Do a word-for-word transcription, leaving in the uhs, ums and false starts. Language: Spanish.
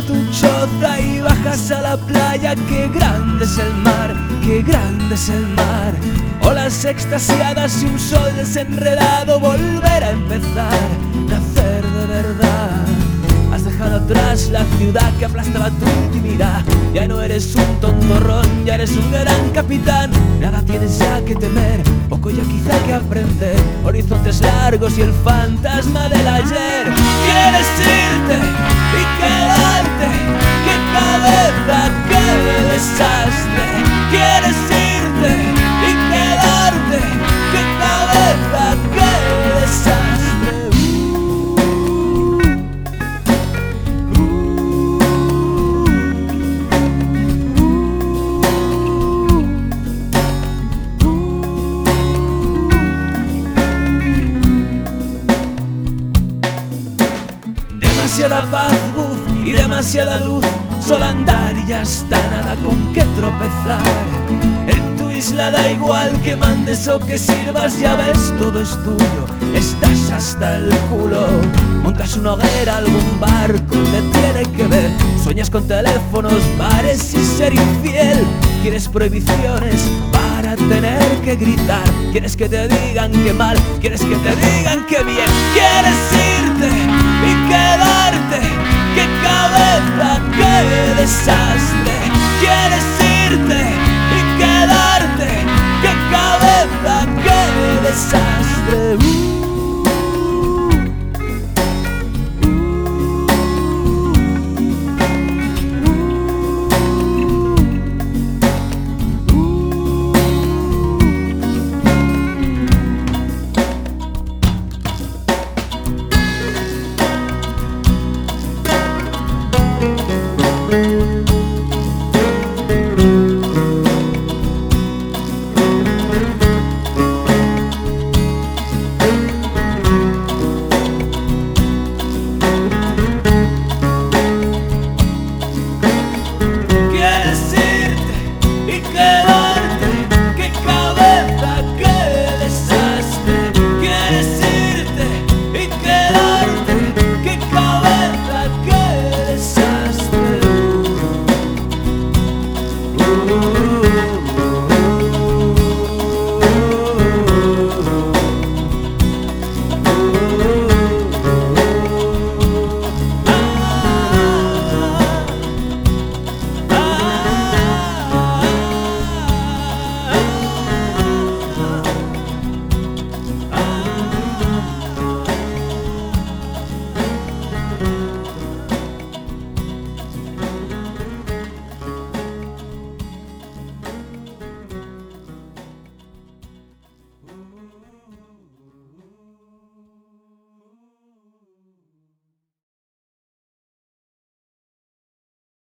tu choza y bajas a la playa. Qué grande es el mar, qué grande es el mar. Olas extasiadas y un sol desenredado. Volver a empezar, nacer de verdad. Has dejado atrás la ciudad que aplastaba tu intimidad. Ya no eres un tontorrón, ya eres un gran capitán. Nada tienes ya que temer, poco ya quizá que aprender. Horizontes largos y el fantasma del ayer. Quieres irte y quedarte, qué cabeza, qué desastre. Quieres irte y quedarte, qué cabeza, qué desastre. Demasiada paz, buf, y demasiada luz. Solo andar y ya está, nada con que tropezar. En tu isla da igual que mandes o que sirvas. Ya ves, todo es tuyo, estás hasta el culo. Montas una hoguera, algún barco te tiene que ver. Sueñas con teléfonos, bares y ser infiel. Quieres prohibiciones para tener que gritar. Quieres que te digan que mal, quieres que te digan que bien. Quieres irte y quedarte, qué cabeza, qué desastre.